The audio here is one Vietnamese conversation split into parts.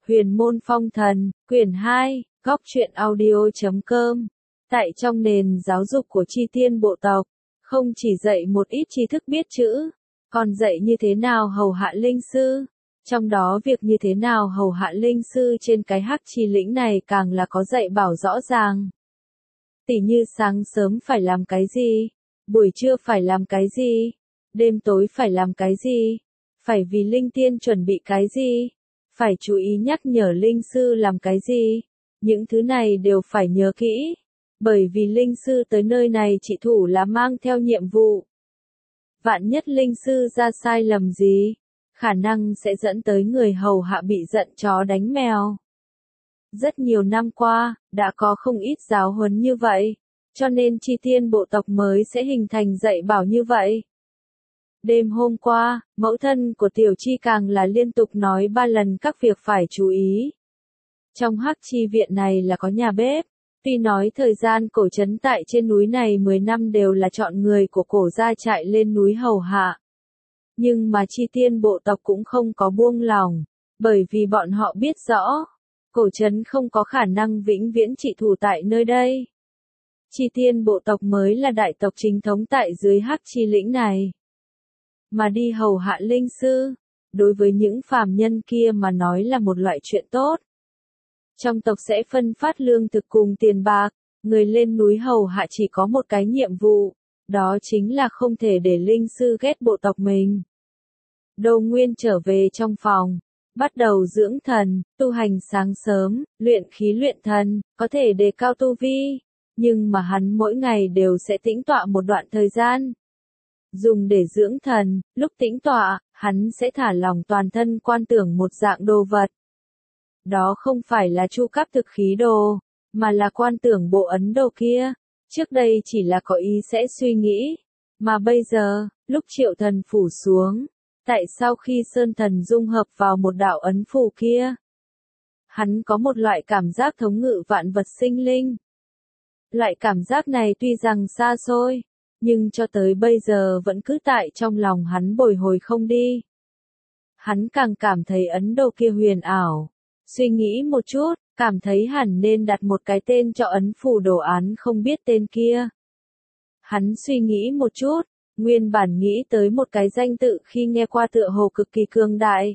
Huyền môn phong thần, quyển 2, góc truyện audio.com. Tại trong nền giáo dục của Chi Tiên bộ tộc, không chỉ dạy một ít tri thức biết chữ, còn dạy như thế nào hầu hạ linh sư. Trong đó việc như thế nào hầu hạ linh sư trên cái hắc chi lĩnh này càng là có dạy bảo rõ ràng. Tỉ như sáng sớm phải làm cái gì, buổi trưa phải làm cái gì, đêm tối phải làm cái gì, phải vì linh tiên chuẩn bị cái gì, phải chú ý nhắc nhở linh sư làm cái gì. Những thứ này đều phải nhớ kỹ, bởi vì linh sư tới nơi này chỉ thủ là mang theo nhiệm vụ. Vạn nhất linh sư ra sai lầm gì, khả năng sẽ dẫn tới người hầu hạ bị giận chó đánh mèo. Rất nhiều năm qua, đã có không ít giáo huấn như vậy, cho nên Chi Tiên bộ tộc mới sẽ hình thành dạy bảo như vậy. Đêm hôm qua, mẫu thân của Tiểu Chi càng là liên tục nói 3 lần các việc phải chú ý. Trong hắc chi viện này là có nhà bếp, tuy nói thời gian cổ trấn tại trên núi này 10 năm đều là chọn người của cổ gia chạy lên núi hầu hạ. Nhưng mà Chi Tiên bộ tộc cũng không có buông lòng, bởi vì bọn họ biết rõ, cổ trấn không có khả năng vĩnh viễn trị thủ tại nơi đây. Chi Tiên bộ tộc mới là đại tộc chính thống tại dưới hắc chi lĩnh này. Mà đi hầu hạ linh sư, đối với những phàm nhân kia mà nói là một loại chuyện tốt. Trong tộc sẽ phân phát lương thực cùng tiền bạc, người lên núi hầu hạ chỉ có một cái nhiệm vụ, đó chính là không thể để linh sư ghét bộ tộc mình. Đô Nguyên trở về trong phòng, bắt đầu dưỡng thần, tu hành sáng sớm, luyện khí luyện thần, có thể đề cao tu vi, nhưng mà hắn mỗi ngày đều sẽ tĩnh tọa một đoạn thời gian. Dùng để dưỡng thần, lúc tĩnh tọa, hắn sẽ thả lỏng toàn thân quan tưởng một dạng đồ vật. Đó không phải là chu cấp thực khí đồ, mà là quan tưởng bộ ấn đồ kia. Trước đây chỉ là có ý sẽ suy nghĩ, mà bây giờ, lúc triệu thần phủ xuống, tại sau khi sơn thần dung hợp vào một đạo ấn phù kia, hắn có một loại cảm giác thống ngự vạn vật sinh linh. Loại cảm giác này tuy rằng xa xôi, nhưng cho tới bây giờ vẫn cứ tại trong lòng hắn bồi hồi không đi. Hắn càng cảm thấy ấn đồ kia huyền ảo. Suy nghĩ một chút, cảm thấy hẳn nên đặt một cái tên cho ấn phù đồ án không biết tên kia. Hắn suy nghĩ một chút, nguyên bản nghĩ tới một cái danh tự khi nghe qua tựa hồ cực kỳ cường đại.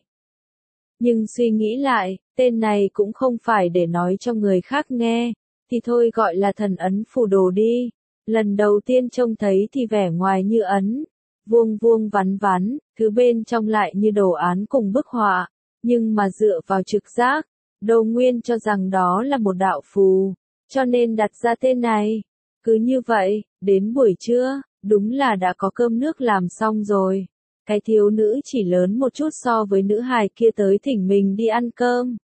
Nhưng suy nghĩ lại, tên này cũng không phải để nói cho người khác nghe, thì thôi gọi là thần ấn phù đồ đi. Lần đầu tiên trông thấy thì vẻ ngoài như ấn, vuông vuông vắn vắn, thứ bên trong lại như đồ án cùng bức họa. Nhưng mà dựa vào trực giác, Đô Nguyên cho rằng đó là một đạo phù, cho nên đặt ra tên này. Cứ như vậy, đến buổi trưa, đúng là đã có cơm nước làm xong rồi. Cái thiếu nữ chỉ lớn một chút so với nữ hài kia tới thỉnh mình đi ăn cơm.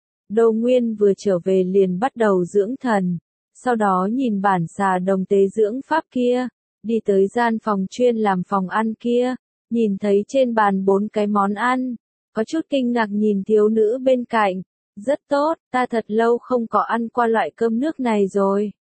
Đô Nguyên vừa trở về liền bắt đầu dưỡng thần, sau đó nhìn bản xà đồng tế dưỡng pháp kia, đi tới gian phòng chuyên làm phòng ăn kia, nhìn thấy trên bàn 4 cái món ăn. Có chút kinh ngạc nhìn thiếu nữ bên cạnh, rất tốt, ta thật lâu không có ăn qua loại cơm nước này rồi.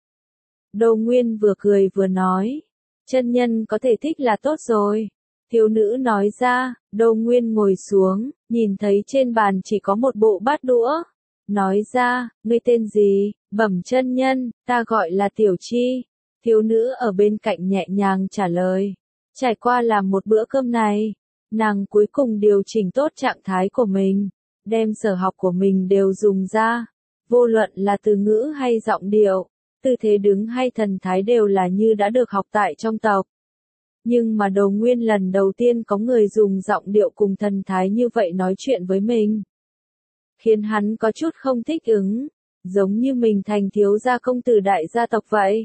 Đô Nguyên vừa cười vừa nói, chân nhân có thể thích là tốt rồi. Thiếu nữ nói ra, Đô Nguyên ngồi xuống, nhìn thấy trên bàn chỉ có một bộ bát đũa. Nói ra, ngươi tên gì, bẩm chân nhân, ta gọi là Tiểu Chi. Thiếu nữ ở bên cạnh nhẹ nhàng trả lời, trải qua làm một bữa cơm này. Nàng cuối cùng điều chỉnh tốt trạng thái của mình, đem sở học của mình đều dùng ra, vô luận là từ ngữ hay giọng điệu, tư thế đứng hay thần thái đều là như đã được học tại trong tộc. Nhưng mà Đô Nguyên lần đầu tiên có người dùng giọng điệu cùng thần thái như vậy nói chuyện với mình, khiến hắn có chút không thích ứng, giống như mình thành thiếu gia công tử đại gia tộc vậy.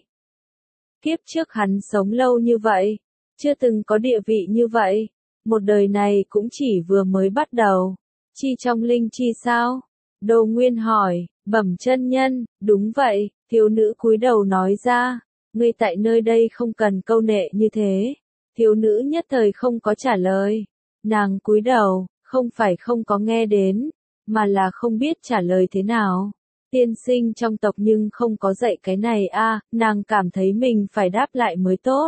Kiếp trước hắn sống lâu như vậy, chưa từng có địa vị như vậy. Một đời này cũng chỉ vừa mới bắt đầu. Chi trong linh chi sao? Đô Nguyên hỏi, bẩm chân nhân, đúng vậy, thiếu nữ cúi đầu nói ra, ngươi tại nơi đây không cần câu nệ như thế. Thiếu nữ nhất thời không có trả lời. Nàng cúi đầu, không phải không có nghe đến, mà là không biết trả lời thế nào. Tiên sinh trong tộc nhưng không có dạy cái này a, nàng cảm thấy mình phải đáp lại mới tốt.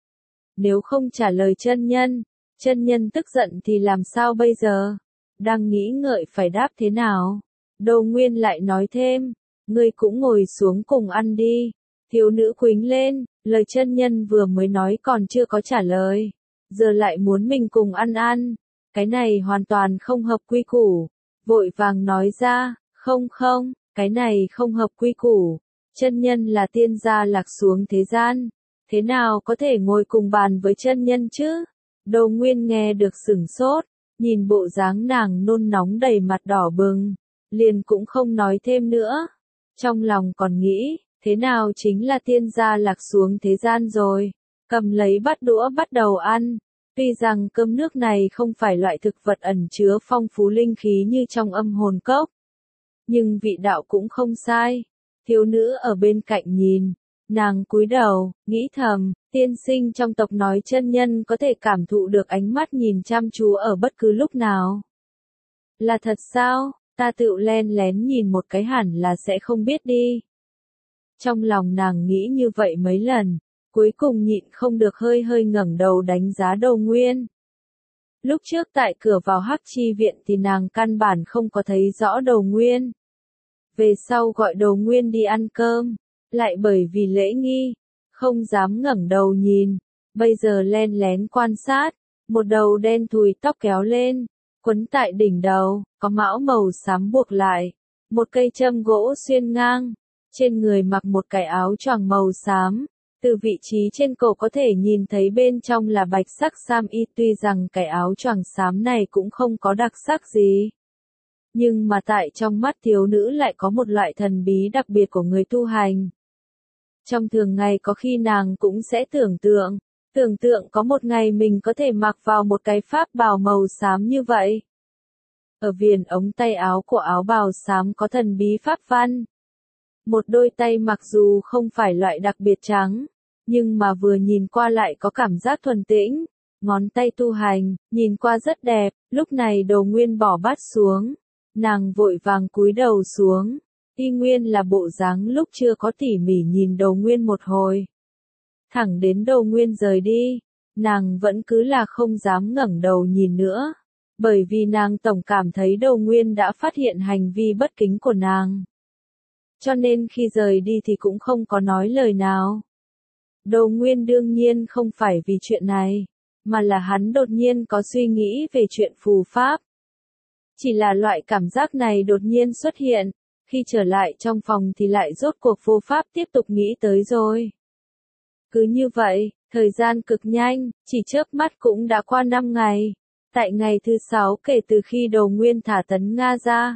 Nếu không trả lời chân nhân tức giận thì làm sao bây giờ? Đang nghĩ ngợi phải đáp thế nào? Đồ Nguyên lại nói thêm, ngươi cũng ngồi xuống cùng ăn đi. Thiếu nữ quýnh lên, lời chân nhân vừa mới nói còn chưa có trả lời. Giờ lại muốn mình cùng ăn. Cái này hoàn toàn không hợp quy củ. Vội vàng nói ra, không, cái này không hợp quy củ. Chân nhân là tiên gia lạc xuống thế gian. Thế nào có thể ngồi cùng bàn với chân nhân chứ? Đồ Nguyên nghe được sửng sốt, nhìn bộ dáng nàng nôn nóng đầy mặt đỏ bừng, liền cũng không nói thêm nữa. Trong lòng còn nghĩ, thế nào chính là tiên gia lạc xuống thế gian rồi, cầm lấy bát đũa bắt đầu ăn. Tuy rằng cơm nước này không phải loại thực vật ẩn chứa phong phú linh khí như trong âm hồn cốc, nhưng vị đạo cũng không sai. Thiếu nữ ở bên cạnh nhìn, nàng cúi đầu, nghĩ thầm, tiên sinh trong tộc nói chân nhân có thể cảm thụ được ánh mắt nhìn chăm chú ở bất cứ lúc nào. Là thật sao? Ta tự len lén nhìn một cái hẳn là sẽ không biết đi. Trong lòng nàng nghĩ như vậy mấy lần, cuối cùng nhịn không được hơi hơi ngẩng đầu đánh giá Đồ Nguyên. Lúc trước tại cửa vào Hắc Chi viện thì nàng căn bản không có thấy rõ Đồ Nguyên. Về sau gọi Đồ Nguyên đi ăn cơm, lại bởi vì lễ nghi, không dám ngẩng đầu nhìn, bây giờ len lén quan sát, một đầu đen thùi tóc kéo lên, quấn tại đỉnh đầu, có mão màu xám buộc lại, một cây châm gỗ xuyên ngang, trên người mặc một cái áo choàng màu xám, từ vị trí trên cổ có thể nhìn thấy bên trong là bạch sắc sam y, tuy rằng cái áo choàng xám này cũng không có đặc sắc gì. Nhưng mà tại trong mắt thiếu nữ lại có một loại thần bí đặc biệt của người tu hành. Trong thường ngày có khi nàng cũng sẽ tưởng tượng có một ngày mình có thể mặc vào một cái pháp bào màu xám như vậy. Ở viền ống tay áo của áo bào xám có thần bí pháp văn. Một đôi tay mặc dù không phải loại đặc biệt trắng, nhưng mà vừa nhìn qua lại có cảm giác thuần tĩnh, ngón tay tu hành, nhìn qua rất đẹp. Lúc này Đồ Nguyên bỏ bát xuống, nàng vội vàng cúi đầu xuống, y nguyên là bộ dáng lúc chưa có tỉ mỉ nhìn Đồ Nguyên một hồi. Thẳng đến Đồ Nguyên rời đi, nàng vẫn cứ là không dám ngẩng đầu nhìn nữa, bởi vì nàng tổng cảm thấy Đồ Nguyên đã phát hiện hành vi bất kính của nàng. Cho nên khi rời đi thì cũng không có nói lời nào. Đồ Nguyên đương nhiên không phải vì chuyện này, mà là hắn đột nhiên có suy nghĩ về chuyện phù pháp. Chỉ là loại cảm giác này đột nhiên xuất hiện, khi trở lại trong phòng thì lại rốt cuộc vô pháp tiếp tục nghĩ tới rồi. Cứ như vậy, thời gian cực nhanh, chỉ chớp mắt cũng đã qua 5 ngày. Tại ngày thứ 6 kể từ khi Đồ Nguyên thả Tấn Nga ra.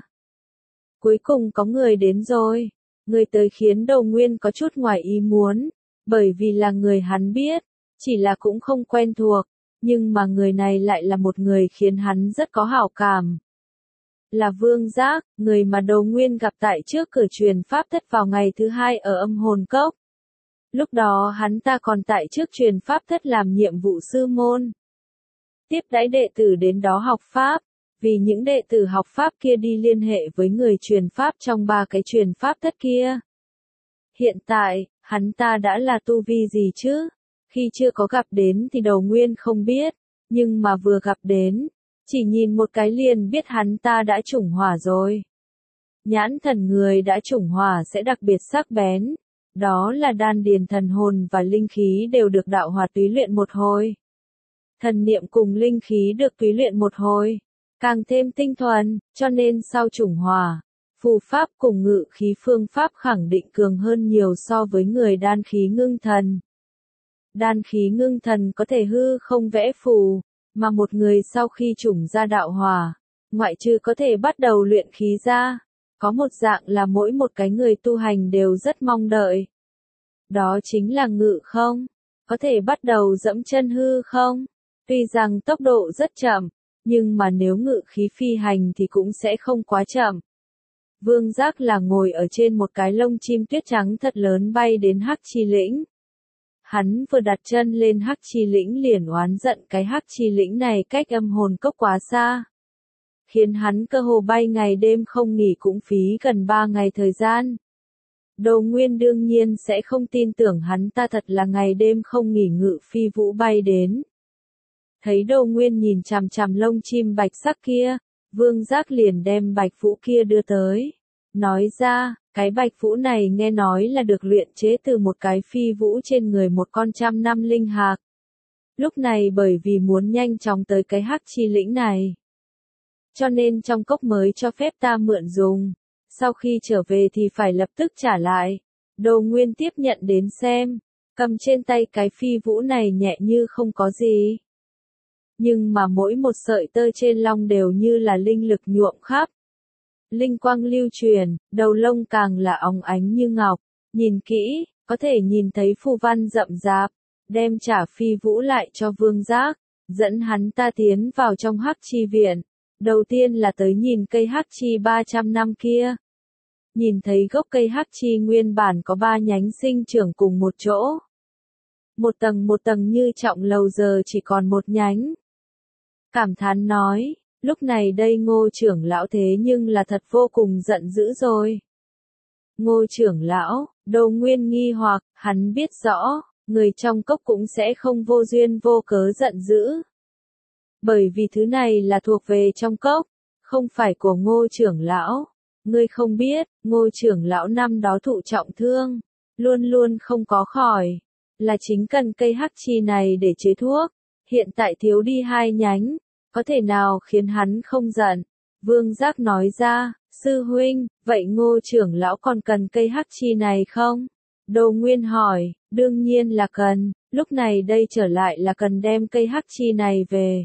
Cuối cùng có người đến rồi. Người tới khiến Đồ Nguyên có chút ngoài ý muốn, bởi vì là người hắn biết, chỉ là cũng không quen thuộc, nhưng mà người này lại là một người khiến hắn rất có hảo cảm. Là Vương Giác, người mà Đồ Nguyên gặp tại trước cửa truyền pháp thất vào ngày thứ 2 ở âm hồn cốc. Lúc đó hắn ta còn tại trước truyền pháp thất làm nhiệm vụ sư môn. Tiếp đãi đệ tử đến đó học pháp, vì những đệ tử học pháp kia đi liên hệ với người truyền pháp trong 3 cái truyền pháp thất kia. Hiện tại, hắn ta đã là tu vi gì chứ? Khi chưa có gặp đến thì Đồ Nguyên không biết, nhưng mà vừa gặp đến, chỉ nhìn một cái liền biết hắn ta đã chủng hỏa rồi. Nhãn thần người đã chủng hỏa sẽ đặc biệt sắc bén, đó là đan điền thần hồn và linh khí đều được đạo hỏa túy luyện một hồi. Thần niệm cùng linh khí được túy luyện một hồi, càng thêm tinh thuần, cho nên sau chủng hỏa, phù pháp cùng ngự khí phương pháp khẳng định cường hơn nhiều so với người đan khí ngưng thần. Đan khí ngưng thần có thể hư không vẽ phù, mà một người sau khi chủng ra đạo hỏa, ngoại trừ có thể bắt đầu luyện khí ra, có một dạng là mỗi một cái người tu hành đều rất mong đợi. Đó chính là ngự không, có thể bắt đầu dẫm chân hư không. Tuy rằng tốc độ rất chậm, nhưng mà nếu ngự khí phi hành thì cũng sẽ không quá chậm. Vương Giác là ngồi ở trên một cái lông chim tuyết trắng thật lớn bay đến Hắc Chi lĩnh. Hắn vừa đặt chân lên Hắc Chi lĩnh liền oán giận cái Hắc Chi lĩnh này cách âm hồn cốc quá xa. Khiến hắn cơ hồ bay ngày đêm không nghỉ cũng phí gần 3 ngày thời gian. Đồ Nguyên đương nhiên sẽ không tin tưởng hắn ta thật là ngày đêm không nghỉ ngự phi vũ bay đến. Thấy Đồ Nguyên nhìn chằm chằm lông chim bạch sắc kia, Vương Giác liền đem bạch phũ kia đưa tới. Nói ra, cái bạch phũ này nghe nói là được luyện chế từ một cái phi vũ trên người một con 100 năm linh hạc. Lúc này bởi vì muốn nhanh chóng tới cái hắc chi lĩnh này, cho nên trong cốc mới cho phép ta mượn dùng. Sau khi trở về thì phải lập tức trả lại. Đồ Nguyên tiếp nhận đến xem, cầm trên tay cái phi vũ này nhẹ như không có gì. Nhưng mà mỗi một sợi tơ trên long đều như là linh lực nhuộm khắp. Linh quang lưu truyền, đầu lông càng là óng ánh như ngọc. Nhìn kỹ, có thể nhìn thấy phù văn rậm rạp. Đem trả phi vũ lại cho Vương Giác, dẫn hắn ta tiến vào trong hắc chi viện. Đầu tiên là tới nhìn cây hắc chi 300 năm kia. Nhìn thấy gốc cây hắc chi nguyên bản có 3 nhánh sinh trưởng cùng một chỗ. Một tầng như trọng lầu giờ chỉ còn một nhánh. Cảm thán nói, lúc này đây Ngô trưởng lão thế nhưng là thật vô cùng giận dữ rồi. Ngô trưởng lão, Đồ Nguyên nghi hoặc, hắn biết rõ, người trong cốc cũng sẽ không vô duyên vô cớ giận dữ. Bởi vì thứ này là thuộc về trong cốc, không phải của Ngô trưởng lão. Ngươi không biết, Ngô trưởng lão năm đó thụ trọng thương, luôn luôn không có khỏi, là chính cần cây hắc chi này để chế thuốc. Hiện tại thiếu đi 2 nhánh, có thể nào khiến hắn không giận? Vương Giác nói ra, sư huynh, vậy Ngô trưởng lão còn cần cây hắc chi này không? Đồ Nguyên hỏi, đương nhiên là cần, lúc này đây trở lại là cần đem cây hắc chi này về.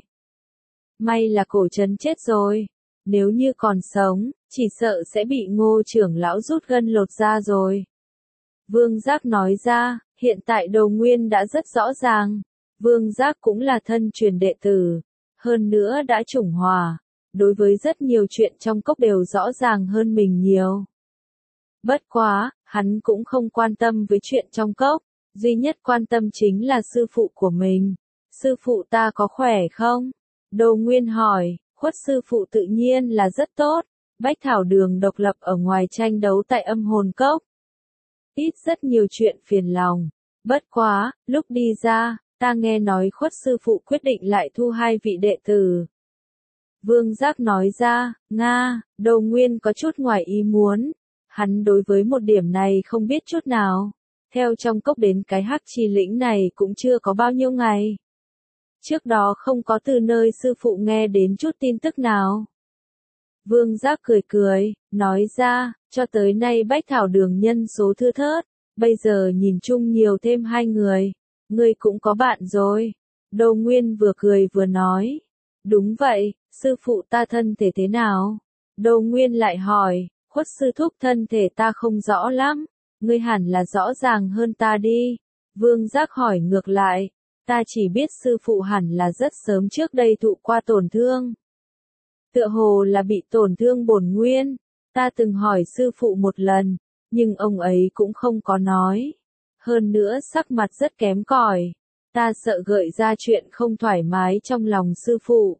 May là cổ trấn chết rồi, nếu như còn sống, chỉ sợ sẽ bị Ngô trưởng lão rút gân lột da rồi. Vương Giác nói ra, hiện tại Đồ Nguyên đã rất rõ ràng, Vương Giác cũng là thân truyền đệ tử, hơn nữa đã chủng hòa, đối với rất nhiều chuyện trong cốc đều rõ ràng hơn mình nhiều. Bất quá, hắn cũng không quan tâm với chuyện trong cốc, duy nhất quan tâm chính là sư phụ của mình. Sư phụ ta có khỏe không? Đồ Nguyên hỏi, Khuất sư phụ tự nhiên là rất tốt, Bách Thảo Đường độc lập ở ngoài tranh đấu tại âm hồn cốc. Ít rất nhiều chuyện phiền lòng. Bất quá, lúc đi ra, ta nghe nói Khuất sư phụ quyết định lại thu 2 vị đệ tử. Vương Giác nói ra, Nga, Đồ Nguyên có chút ngoài ý muốn. Hắn đối với một điểm này không biết chút nào. Theo trong cốc đến cái hắc chi lĩnh này cũng chưa có bao nhiêu ngày. Trước đó không có từ nơi sư phụ nghe đến chút tin tức nào. Vương Giác cười cười, nói ra, cho tới nay Bách Thảo Đường nhân số thưa thớt, bây giờ nhìn chung nhiều thêm 2 người. Ngươi cũng có bạn rồi. Đồ Nguyên vừa cười vừa nói. Đúng vậy, sư phụ ta thân thể thế nào? Đồ Nguyên lại hỏi, Khuất sư thúc thân thể ta không rõ lắm, ngươi hẳn là rõ ràng hơn ta đi. Vương Giác hỏi ngược lại, ta chỉ biết sư phụ hẳn là rất sớm trước đây thụ qua tổn thương. Tựa hồ là bị tổn thương bổn nguyên, ta từng hỏi sư phụ một lần, nhưng ông ấy cũng không có nói. Hơn nữa sắc mặt rất kém cỏi, ta sợ gợi ra chuyện không thoải mái trong lòng sư phụ.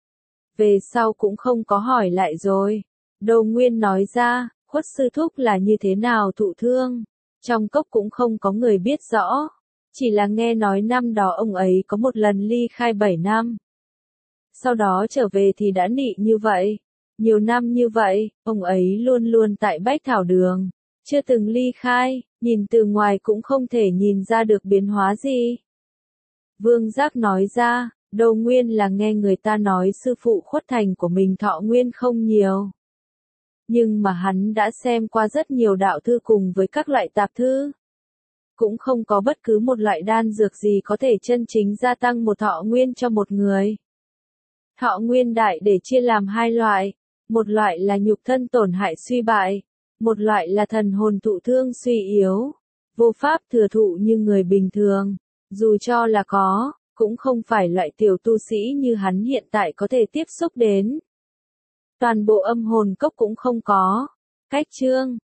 Về sau cũng không có hỏi lại rồi. Đồ Nguyên nói ra, Khuất sư thúc là như thế nào thụ thương, trong cốc cũng không có người biết rõ, chỉ là nghe nói năm đó ông ấy có một lần ly khai 7 năm. Sau đó trở về thì đã nị như vậy, nhiều năm như vậy, ông ấy luôn luôn tại Bách Thảo Đường, chưa từng ly khai, nhìn từ ngoài cũng không thể nhìn ra được biến hóa gì. Vương Giác nói ra, Đồ Nguyên là nghe người ta nói sư phụ Khuất thành của mình thọ nguyên không nhiều. Nhưng mà hắn đã xem qua rất nhiều đạo thư cùng với các loại tạp thư. Cũng không có bất cứ một loại đan dược gì có thể chân chính gia tăng một thọ nguyên cho một người. Thọ nguyên đại để chia làm 2 loại. Một loại là nhục thân tổn hại suy bại. Một loại là thần hồn thụ thương suy yếu. Vô pháp thừa thụ như người bình thường. Dù cho là có, cũng không phải loại tiểu tu sĩ như hắn hiện tại có thể tiếp xúc đến. Toàn bộ âm hồn cốc cũng không có. Cách chương